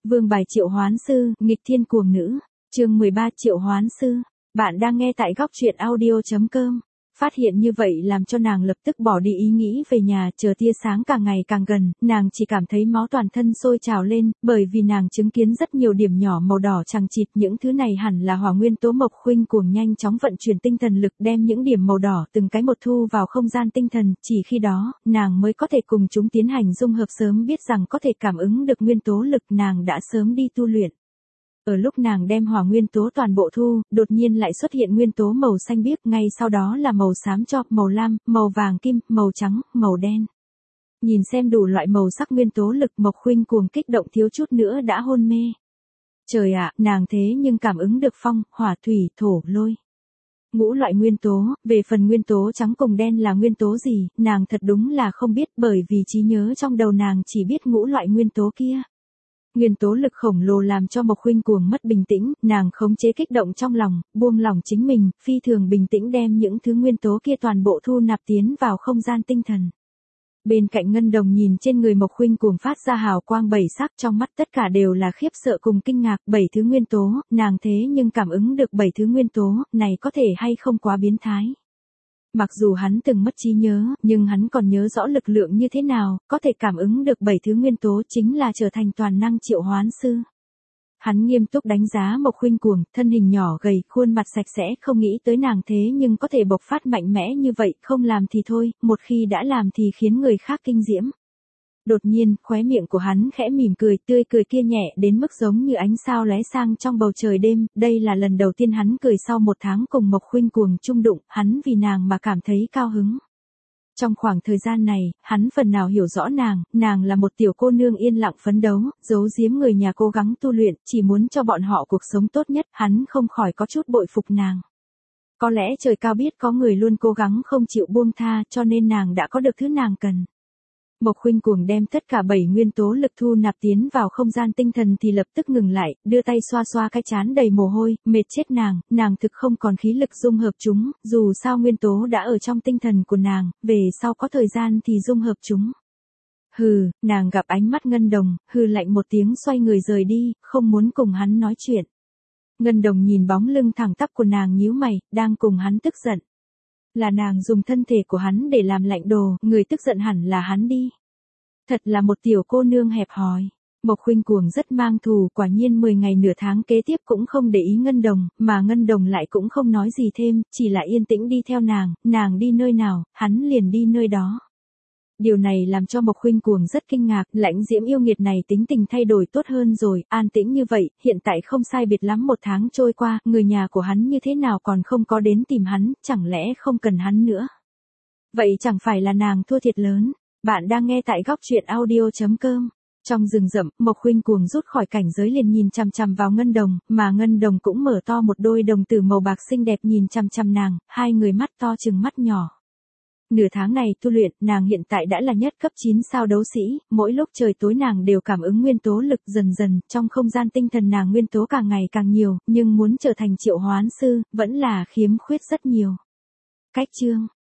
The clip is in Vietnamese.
Vương bài triệu hoán sư, nghịch thiên cuồng nữ. Chương 13 triệu hoán sư. Bạn đang nghe tại góc truyện audio.com. Phát hiện như vậy làm cho nàng lập tức bỏ đi ý nghĩ về nhà, chờ tia sáng càng ngày càng gần, nàng chỉ cảm thấy máu toàn thân sôi trào lên, bởi vì nàng chứng kiến rất nhiều điểm nhỏ màu đỏ chằng chịt, những thứ này hẳn là hỏa nguyên tố. Mộc Khuynh cuồng nhanh chóng vận chuyển tinh thần lực đem những điểm màu đỏ từng cái một thu vào không gian tinh thần, chỉ khi đó, nàng mới có thể cùng chúng tiến hành dung hợp. Sớm biết rằng có thể cảm ứng được nguyên tố lực, nàng đã sớm đi tu luyện. Ở lúc nàng đem hỏa nguyên tố toàn bộ thu, đột nhiên lại xuất hiện nguyên tố màu xanh biếc, ngay sau đó là màu xám cho, màu lam, màu vàng kim, màu trắng, màu đen. Nhìn xem đủ loại màu sắc nguyên tố lực, Mộc Khuynh cuồng kích động thiếu chút nữa đã hôn mê. Trời ạ, nàng thế nhưng cảm ứng được phong, hỏa, thủy, thổ, lôi. Ngũ loại nguyên tố, về phần nguyên tố trắng cùng đen là nguyên tố gì, nàng thật đúng là không biết, bởi vì trí nhớ trong đầu nàng chỉ biết ngũ loại nguyên tố kia. Nguyên tố lực khổng lồ làm cho Mộc Khuynh cuồng mất bình tĩnh, nàng khống chế kích động trong lòng, buông lỏng chính mình, phi thường bình tĩnh đem những thứ nguyên tố kia toàn bộ thu nạp tiến vào không gian tinh thần. Bên cạnh Ngân Đồng nhìn trên người Mộc Khuynh cuồng phát ra hào quang bảy sắc, trong mắt tất cả đều là khiếp sợ cùng kinh ngạc. 7 thứ nguyên tố, nàng thế nhưng cảm ứng được 7 thứ nguyên tố, này có thể hay không quá biến thái. Mặc dù hắn từng mất trí nhớ, nhưng hắn còn nhớ rõ lực lượng như thế nào, có thể cảm ứng được 7 thứ nguyên tố, chính là trở thành toàn năng triệu hoán sư. Hắn nghiêm túc đánh giá Mộc Khuynh cuồng, thân hình nhỏ gầy, khuôn mặt sạch sẽ, không nghĩ tới nàng thế nhưng có thể bộc phát mạnh mẽ như vậy, không làm thì thôi, một khi đã làm thì khiến người khác kinh diễm. Đột nhiên, khóe miệng của hắn khẽ mỉm cười, tươi cười kia nhẹ đến mức giống như ánh sao lóe sang trong bầu trời đêm, đây là lần đầu tiên hắn cười sau 1 tháng cùng Mộc Khuynh cuồng chung đụng, hắn vì nàng mà cảm thấy cao hứng. Trong khoảng thời gian này, hắn phần nào hiểu rõ nàng là một tiểu cô nương yên lặng phấn đấu, giấu giếm người nhà cố gắng tu luyện, chỉ muốn cho bọn họ cuộc sống tốt nhất, hắn không khỏi có chút bội phục nàng. Có lẽ trời cao biết có người luôn cố gắng không chịu buông tha, cho nên nàng đã có được thứ nàng cần. Mộc Khuynh cuồng đem tất cả 7 nguyên tố lực thu nạp tiến vào không gian tinh thần thì lập tức ngừng lại, đưa tay xoa xoa cái trán đầy mồ hôi, mệt chết nàng thực không còn khí lực dung hợp chúng, dù sao nguyên tố đã ở trong tinh thần của nàng, về sau có thời gian thì dung hợp chúng. Hừ, nàng gặp ánh mắt Ngân Đồng, hừ lạnh một tiếng xoay người rời đi, không muốn cùng hắn nói chuyện. Ngân Đồng nhìn bóng lưng thẳng tắp của nàng nhíu mày, đang cùng hắn tức giận. Là nàng dùng thân thể của hắn để làm lạnh đồ, người tức giận hẳn là hắn đi. Thật là một tiểu cô nương hẹp hòi. Mộc Khuynh cuồng rất mang thù, quả nhiên 10 ngày nửa tháng kế tiếp cũng không để ý Ngân Đồng, mà Ngân Đồng lại cũng không nói gì thêm, chỉ là yên tĩnh đi theo nàng đi nơi nào, hắn liền đi nơi đó. Điều này làm cho Mộc Khuynh cuồng rất kinh ngạc, Lãnh Diễm yêu nghiệt này tính tình thay đổi tốt hơn rồi, an tĩnh như vậy, hiện tại không sai biệt lắm 1 tháng trôi qua, người nhà của hắn như thế nào còn không có đến tìm hắn, chẳng lẽ không cần hắn nữa. Vậy chẳng phải là nàng thua thiệt lớn. Bạn đang nghe tại góc truyện audio.com. Trong rừng rậm, Mộc Khuynh cuồng rút khỏi cảnh giới liền nhìn chằm chằm vào Ngân Đồng, mà Ngân Đồng cũng mở to một đôi đồng tử màu bạc xinh đẹp nhìn chằm chằm nàng, hai người mắt to chừng mắt nhỏ. Nửa tháng này tu luyện, nàng hiện tại đã là nhất cấp 9 sao đấu sĩ, mỗi lúc trời tối nàng đều cảm ứng nguyên tố lực dần dần, trong không gian tinh thần nàng nguyên tố càng ngày càng nhiều, nhưng muốn trở thành triệu hoán sư, vẫn là khiếm khuyết rất nhiều. Cách chương